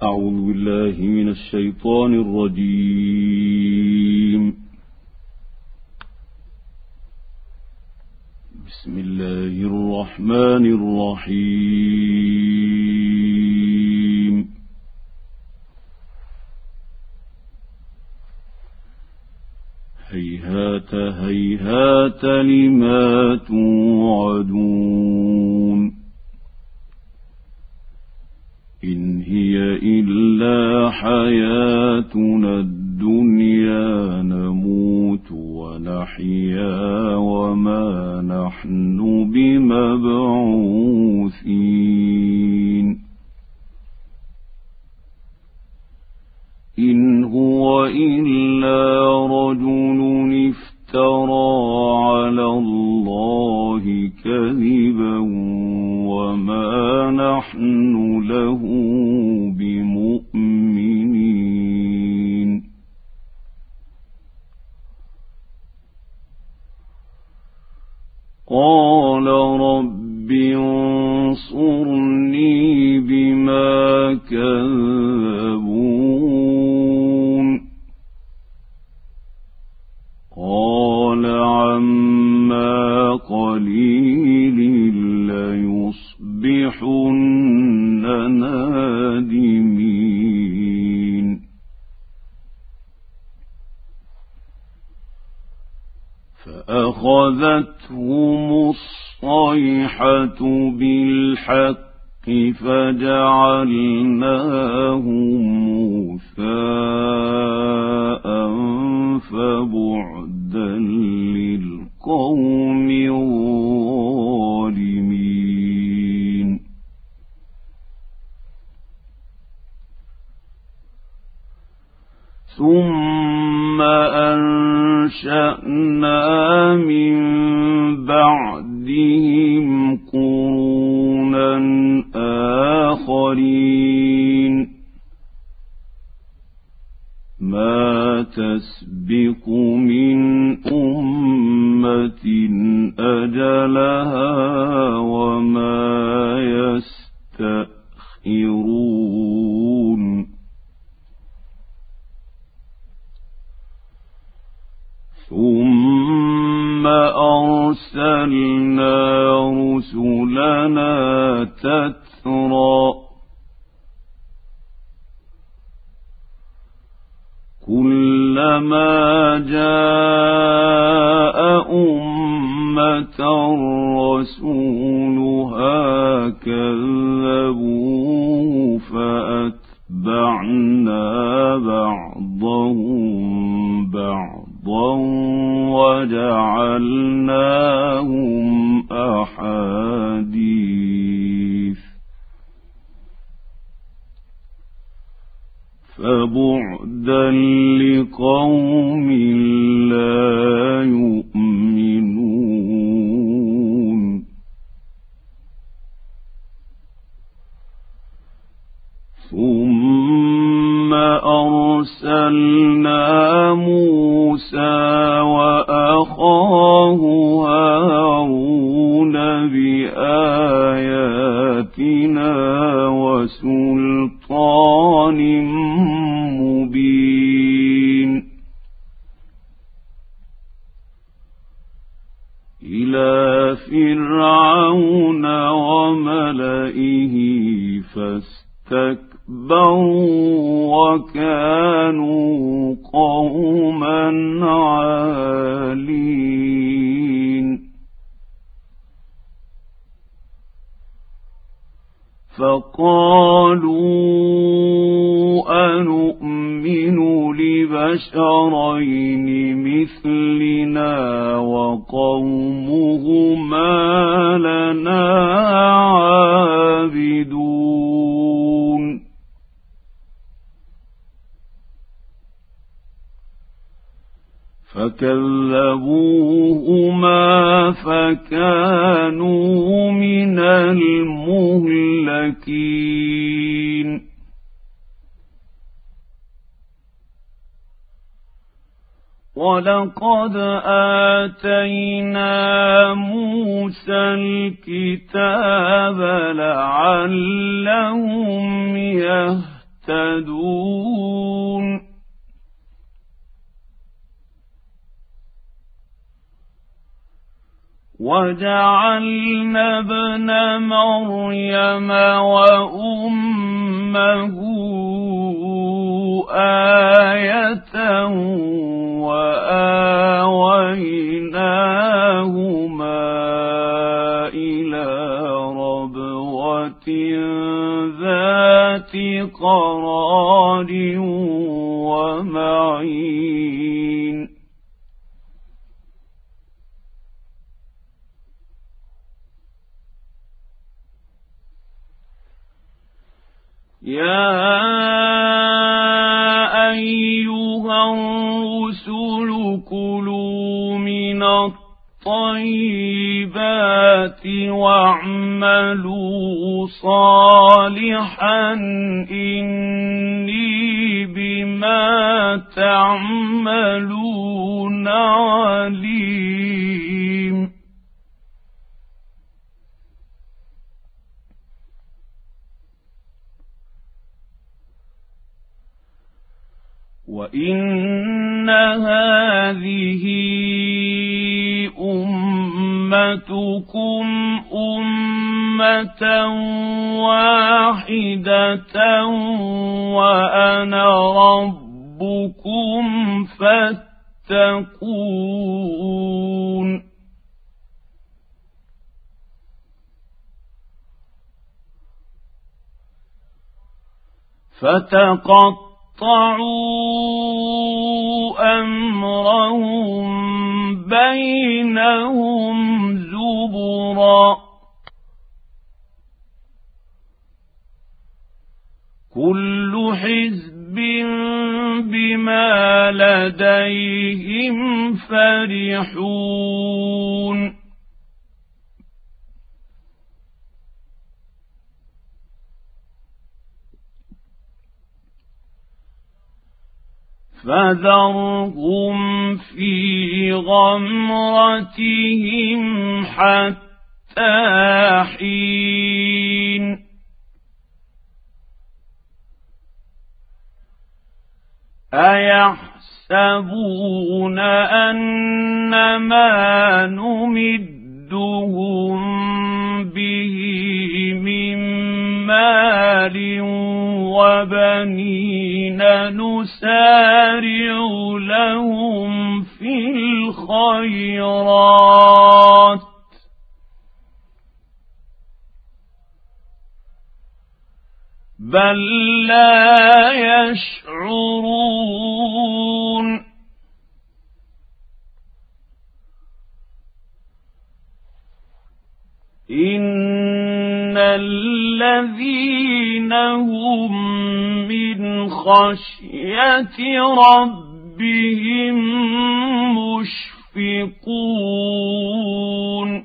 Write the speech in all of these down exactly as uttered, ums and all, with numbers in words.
أعوذ بالله من الشيطان الرجيم. بسم الله الرحمن الرحيم. هيهات هيهات لما توعدون، إن هي إلا حياتنا الدنيا نموت ونحيا وما نحن بمبعوثين، إن هو إلا رجل افترى على الله كذبا وما نحن له بمؤمنين. قال رب انصرني بما كذبون. قال عما قليل ليصبحن نادمين. فأخذتهم الصيحة بالحق فجعلناهم غثاء فبعدا للقوم الظالمين. ثم أنشأنا من بعدهم قرونا آخرين، ما تسبق من أمة أجلها وما يستأخرون. ثم أرسلنا رسلنا تترى، كلما جاء أمة رسولها كذبوه فأتبعنا بعضهم بعضا وجعلناهم أحاديث، فبعدا لقوم لا يؤمنون. ثم أرسلنا موسى وأخاه هارون بآياتنا وسلطان مبين إلى فرعون وملئه فاستكبروا وكانوا قوما عالين. فقالوا أنؤمن لبشرين مثلنا وقومهما لنا عابدون. فكذبوهما فكانوا من المهلكين. ولقد آتينا موسى الكتاب لعلهم يهتدون يهتدون وجعلنا ابن مريم وأمه آية وآويناهما إلى ربوة ذات قرار ومعين يا أيها الرسل كلوا من الطيبات واعملوا صالحا إني بما تعملون عليم وإن هذه أمتكم أمة واحدة وأنا ربكم فاتقون فتقطعوا أمرهم بينهم زبرا كل حزب بما لديهم فرحون فذرهم في غمرتهم حتى حين أيحسبون أنما نمدهم به من مال وبنين نسارع لهم في الخيرات بل لا يشعرون إن الذين هم من خشية ربهم مشفقون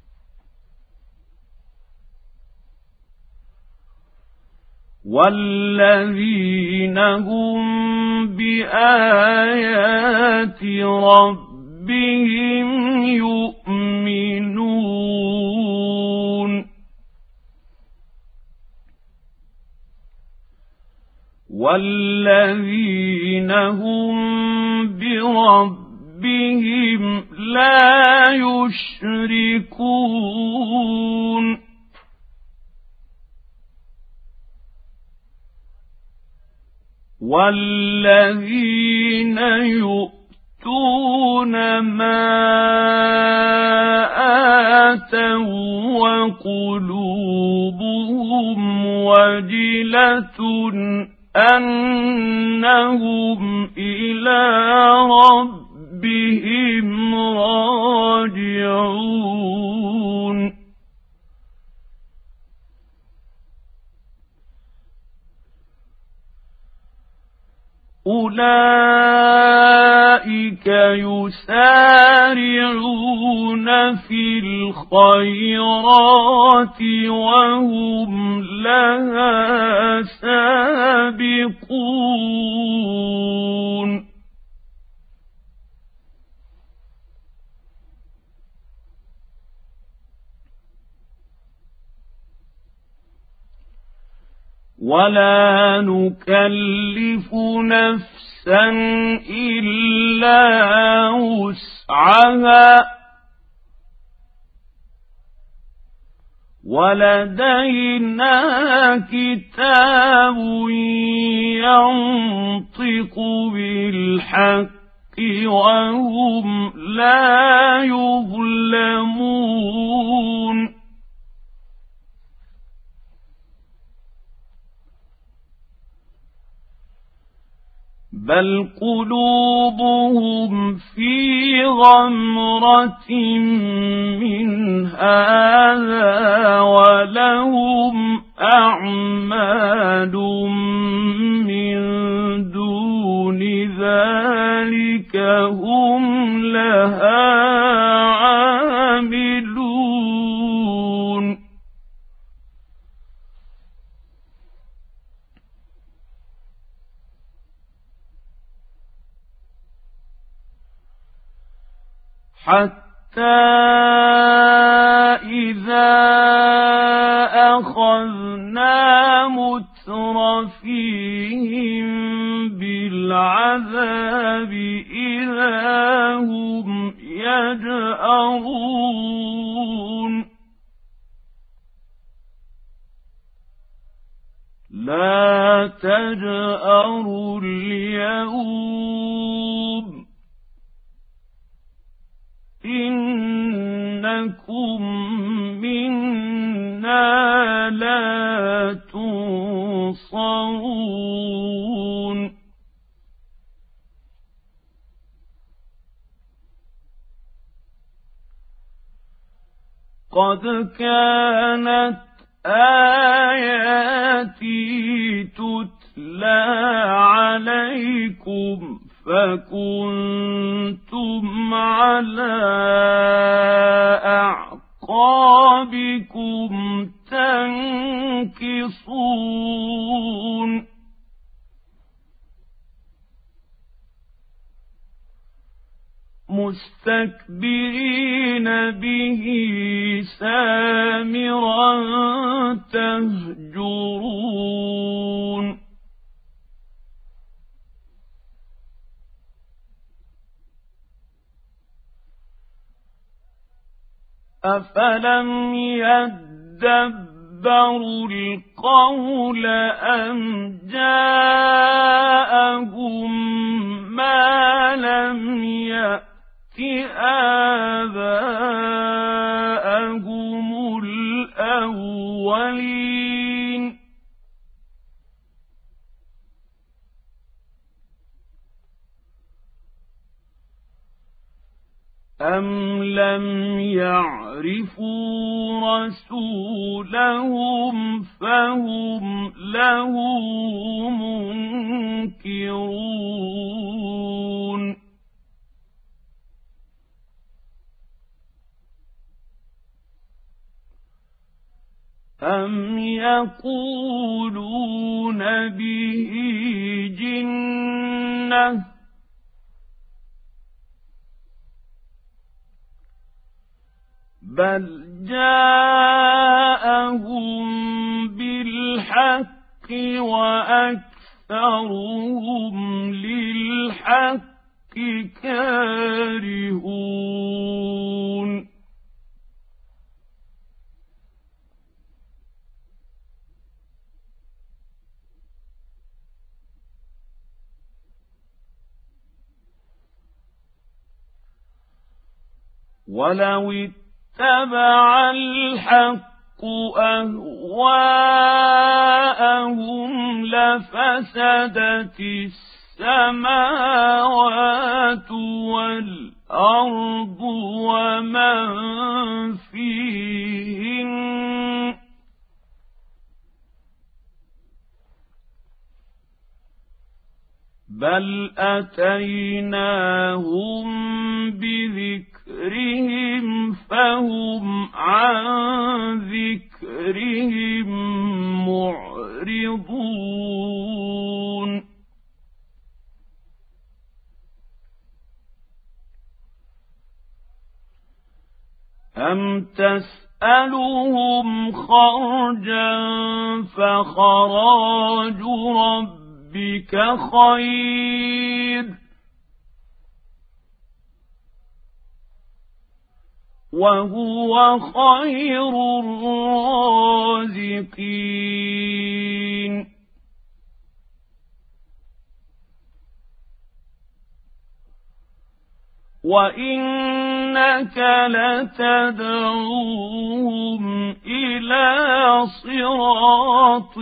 والذين هم بآيات ربهم يؤمنون والذين هم بربهم لا يشركون والذين يؤتون ما آتوا وقلوبهم وجلة أنهم إلى ربهم راجعون أولئك يسارعون في الخيرات وهم لها سابقون ولا نكلف نفسا إلا وسعها ولدينا كتاب ينطق بالحق وهم لا يظلمون بل قلوبهم في غمرة من هذا ولهم أعمال من دون ذلك هم لها عاملون حتى إذا أخذنا مترفيهم بالعذاب إذا هم يجأرون لا تجأروا اليوم إنكم منا لا تنصرون قد كانت آياتي تتلى عليكم فكنتم على أعقابكم تنكصون مستكبرين به سامرا تهجرون أفلم يدبروا القول أم جاءهم ما لم يأت آباءهم الأولين أم لم يعرفوا رسولهم فهم له منكرون أم يقولون به جنة بل جاءهم بالحق وأكثرهم للحق كارهون ولو اتبع الحق أهواءهم لفسدت السماوات والأرض ومن فيهن بل أتيناهم بذكرهم فهم عن ذكرهم معرضون أم تسألون تسألهم خرجا فخراج ربك خير وهو خير الرازقين وإنك لتدعوهم إلى صراط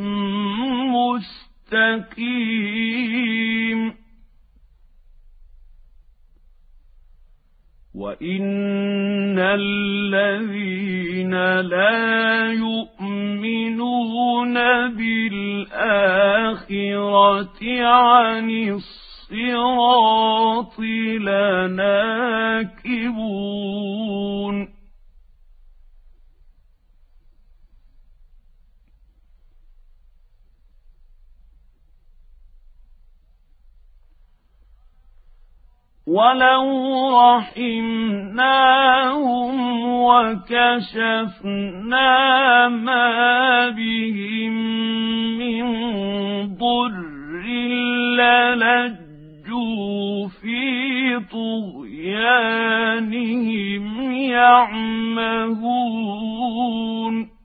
مستقيم وإن الذين لا يؤمنون بالآخرة عن الصراط لناكبون ولو رحمناهم وكشفنا ما بهم من ضر للجوا في طغيانهم يعمهون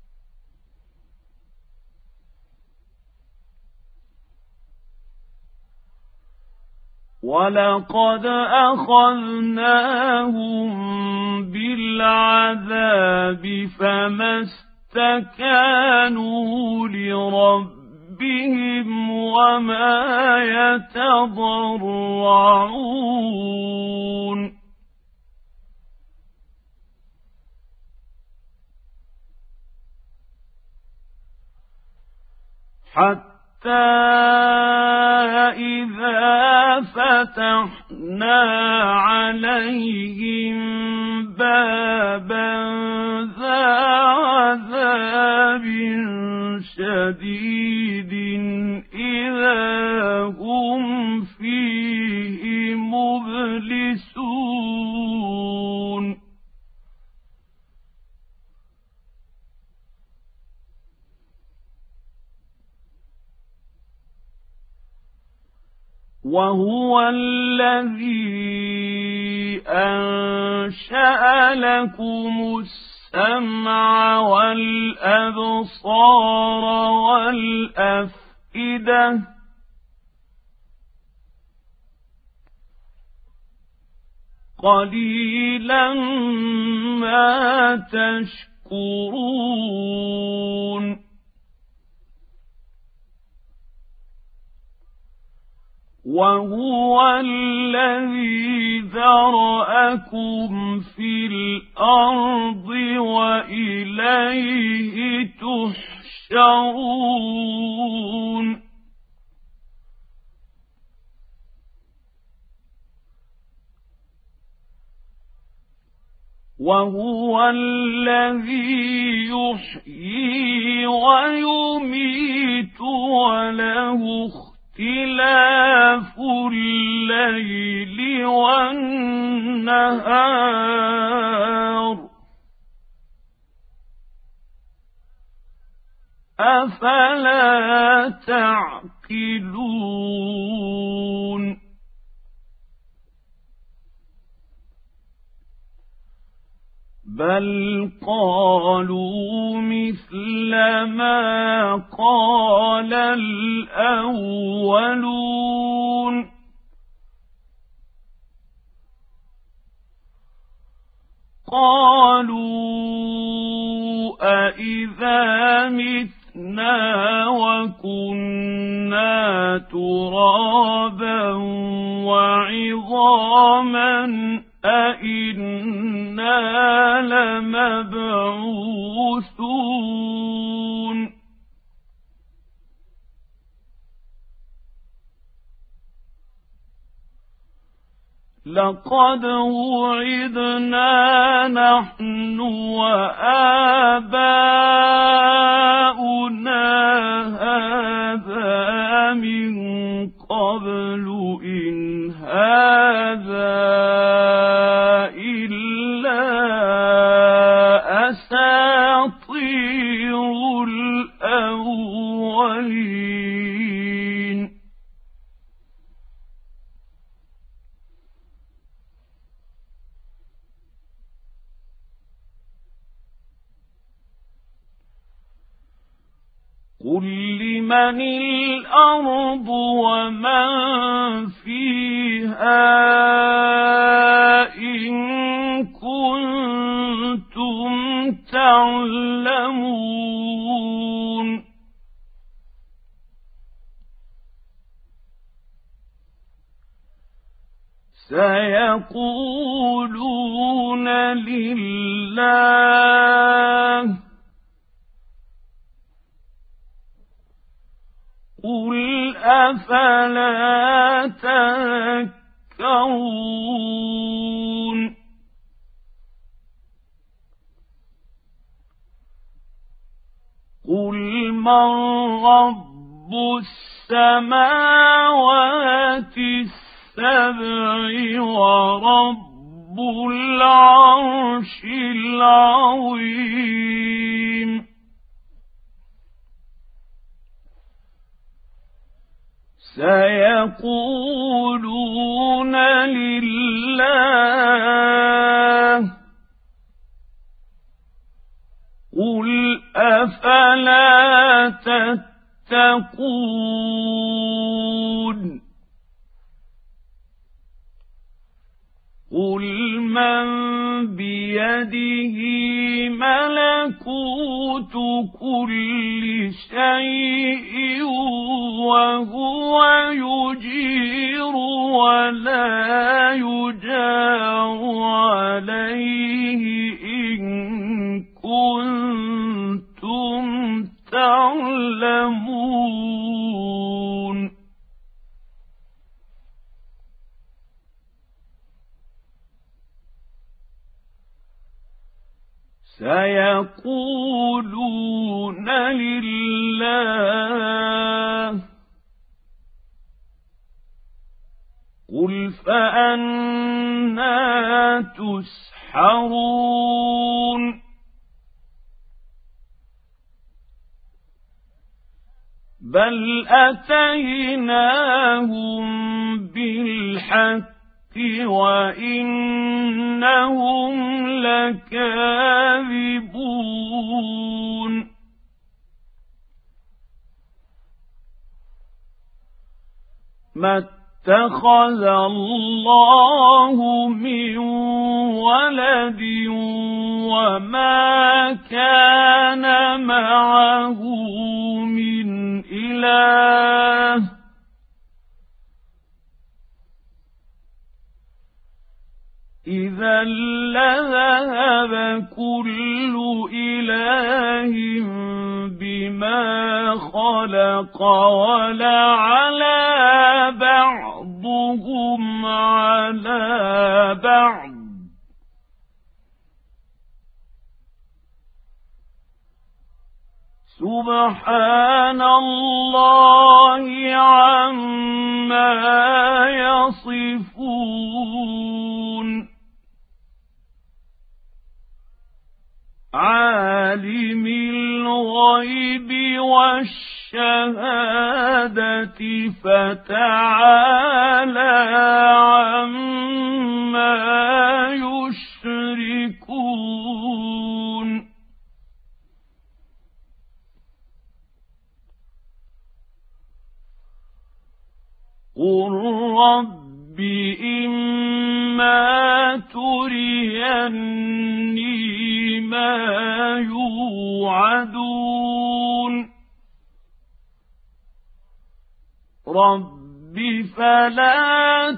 ولقد أخذناهم بالعذاب فما استكانوا لربهم وما يتضرعون حتى إذا فتحنا عليهم بابا ذا عذاب شديد إذا هم فيه مبلسون وهو الذي أنشأ لكم السمع والأبصار والأفئدة قليلا ما تشكرون وهو الذي ذرأكم في الأرض وإليه تحشرون وهو الذي يحيي ويميت وله اختلاف الليل والنهار أفلا تعقلون بل قالوا مثل ما قال الأولون قالوا أإذا متنا وكنا ترابا وعظاما أإنا لمبعوثون لقد وعدنا نحن وآباؤنا هذا من قبل إن هذا إلا قل لمن الأرض ومن فيها إن كنتم تعلمون سيقولون لله قل أفلا تذكرون قل من رب السماوات السبع ورب العرش العظيم سيقولون لله قل أفلا تتقون قل من بيده ملكوت كل شيء وهو يجير ولا يجار عليه إن كنتم تعلمون سيقولون لله قل فأنى تسحرون بل أتيناهم بالحق وإنهم لكاذبون ما اتخذ الله من ولد وما كان معه من إله إذا لذهب كل إله بما خلق ولعلى بعضهم على بعض سبحان الله عما يصفون عالم الغيب والشهادة فتعالى عما يشركون قل رب إما تريني ما يوعدون رب فلا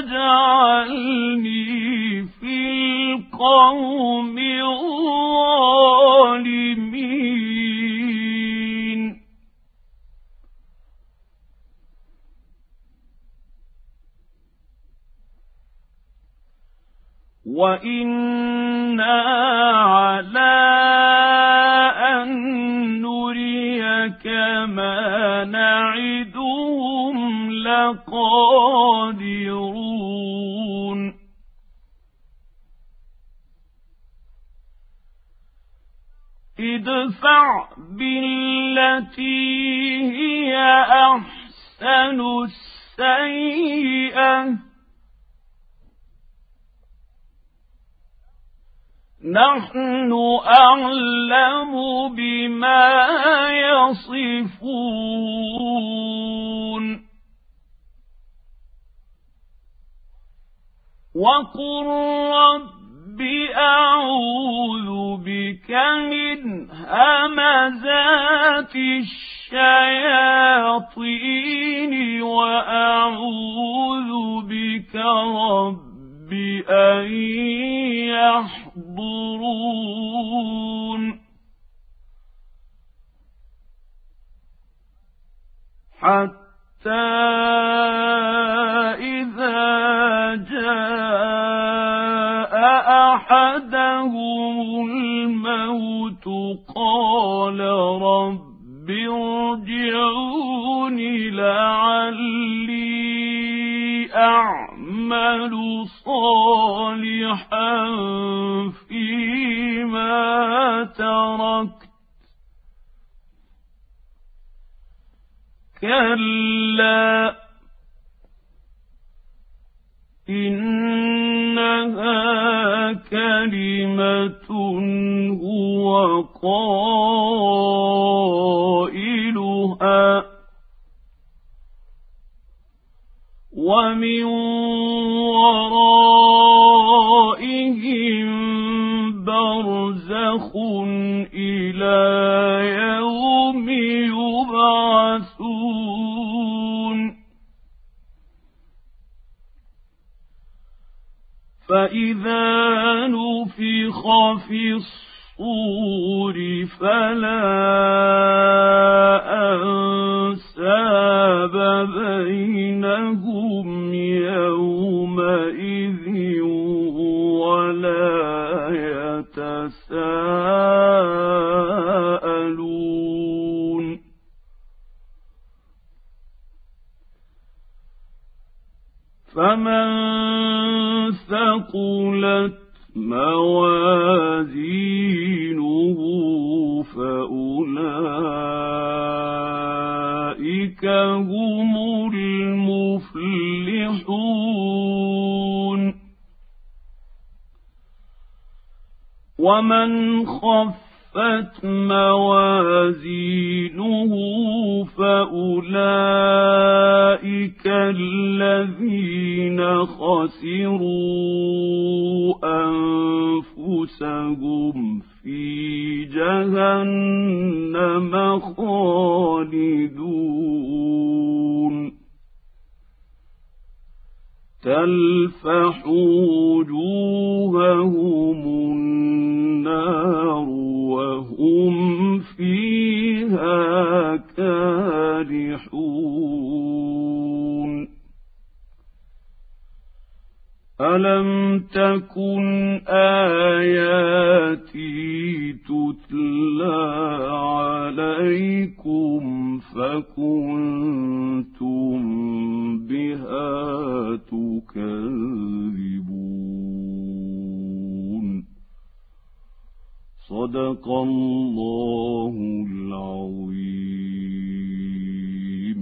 تجعلني في القوم الظالمين وإنا على أن نريك ما نعدهم لقادرون ادفع بالتي هي أحسن السيئة نحن أعلم بما يصفون وقل رب أعوذ بك من همزات الشياطين وأعوذ بك رب أن يحضرون حتى إذا جاء أحدهم الموت قال رب ارجعون لعلي أعمل صالحا فيما تركت كلا إنها كلمة هو قائلها ومن ورائهم برزخ إلى يوم يبعثون فإذا نفخ في الصور فلا أنساب بينهم يومئذ ولا يتساءلون فمن ثقلت موازينه فأولئك هم المفلحون ومن خفت موازينه فأولئك الذين خسروا أنفسهم في جهنم خالدون تلفح وجوههم النار وهم فيها كالحون ألم تكن آياتي تتلى عليكم فكنتم بها تكذبون صدق الله العظيم.